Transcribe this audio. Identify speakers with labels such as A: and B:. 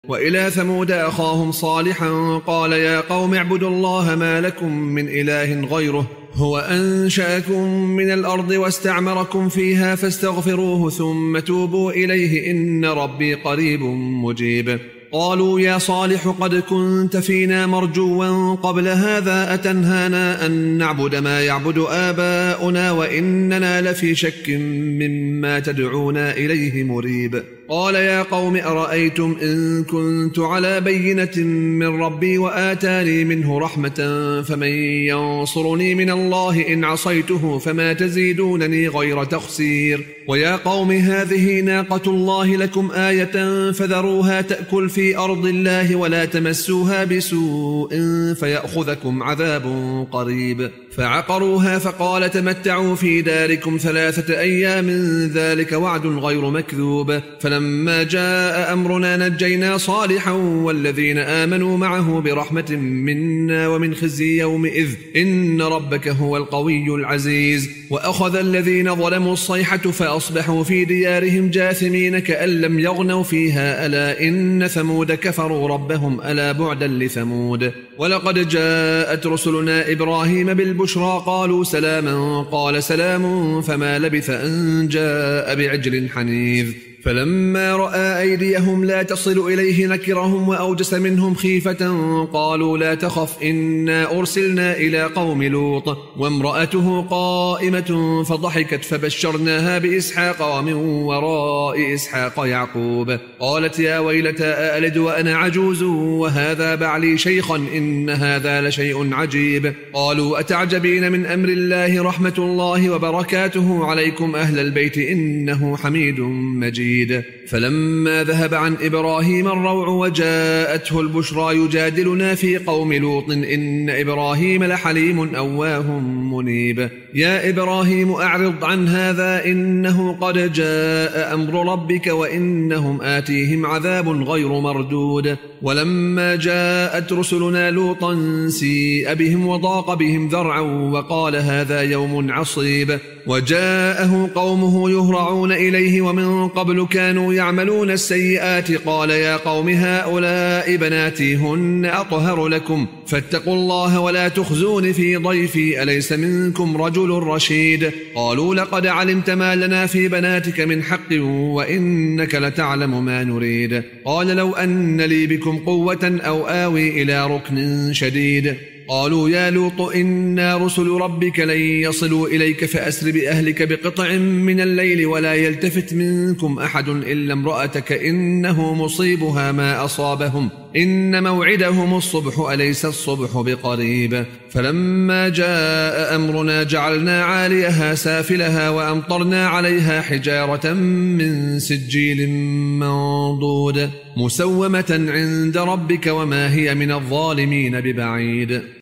A: وإلى ثمود أخاهم صالحا قال يا قوم اعبدوا الله ما لكم من إله غيره هو أنشأكم من الأرض واستعمركم فيها فاستغفروه ثم توبوا إليه إن ربي قريب مجيب. قالوا يا صالح قد كنت فينا مرجوا قبل هذا أتنهانا أن نعبد ما يعبد آباؤنا وإننا لفي شك مما تدعونا إليه مريب. قال يا قوم أرأيتم إن كنت على بينة من ربي وآتاني منه رحمة فمن ينصرني من الله إن عصيته فما تزيدونني غير تخسير. ويا قوم هذه ناقة الله لكم آية فذروها تأكل في أرض الله ولا تمسوها بسوء فيأخذكم عذاب قريب. فعقروها فقال تمتعوا في داركم 3 أيام ذلك وعد غير مكذوب. فلما جاء أمرنا نجينا صالحا والذين آمنوا معه برحمة منا ومن خزي يومئذ إن ربك هو القوي العزيز. وأخذ الذين ظلموا الصيحة فأصبحوا في ديارهم جاثمين كأن لم يغنوا فيها ألا إن ثمود كفروا ربهم ألا بعدا لثمود. ولقد جاءت رسلنا إبراهيم بالبشرى قالوا سلاما قال سلام فما لبث أن جاء بعجل حنيذ. فلما رأى أيديهم لا تصل إليه نكرهم وأوجس منهم خيفة قالوا لا تخف إنا أرسلنا إلى قوم لوط وامرأته قائمة فضحكت فبشرناها بإسحاق ومن وراء إسحاق يعقوب. قالت يا ويلتى أألد وأنا عجوز وهذا بعلي شيخا إن هذا لشيء عجيب. قالوا أتعجبين من أمر الله رحمة الله وبركاته عليكم أهل البيت إنه حميد مجيد. فلما ذهب عن إبراهيم الروع وجاءته البشرى يجادلنا في قوم لوط إن إبراهيم لحليم أواه منيب. يا إبراهيم أعرض عن هذا إنه قد جاء أمر ربك وإنهم آتيهم عذاب غير مردود. ولما جاءت رسلنا لوطا سيء بهم وضاق بهم ذرعا وقال هذا يوم عصيب. وجاءه قومه يهرعون إليه ومن قبل كانوا يعملون السيئات قال يا قوم هؤلاء بناتي هن أطهر لكم فاتقوا الله ولا تخزون في ضيفي أليس منكم رجل رشيد. قالوا لقد علمت ما لنا في بناتك من حق وإنك لتعلم ما نريد. قال لو أن لي بكم قوة أو آوي إلى ركن شديد. قالوا يا لوط إنا رسل ربك لن يصلوا إليك فأسر بأهلك بقطع من الليل ولا يلتفت منكم أحد إلا امرأتك إنه مصيبها ما أصابهم إن موعدهم الصبح أليس الصبح بقريب. فلما جاء أمرنا جعلنا عاليها سافلها وأمطرنا عليها حجارة من سجيل منضود مسومة عند ربك وما هي من الظالمين ببعيد.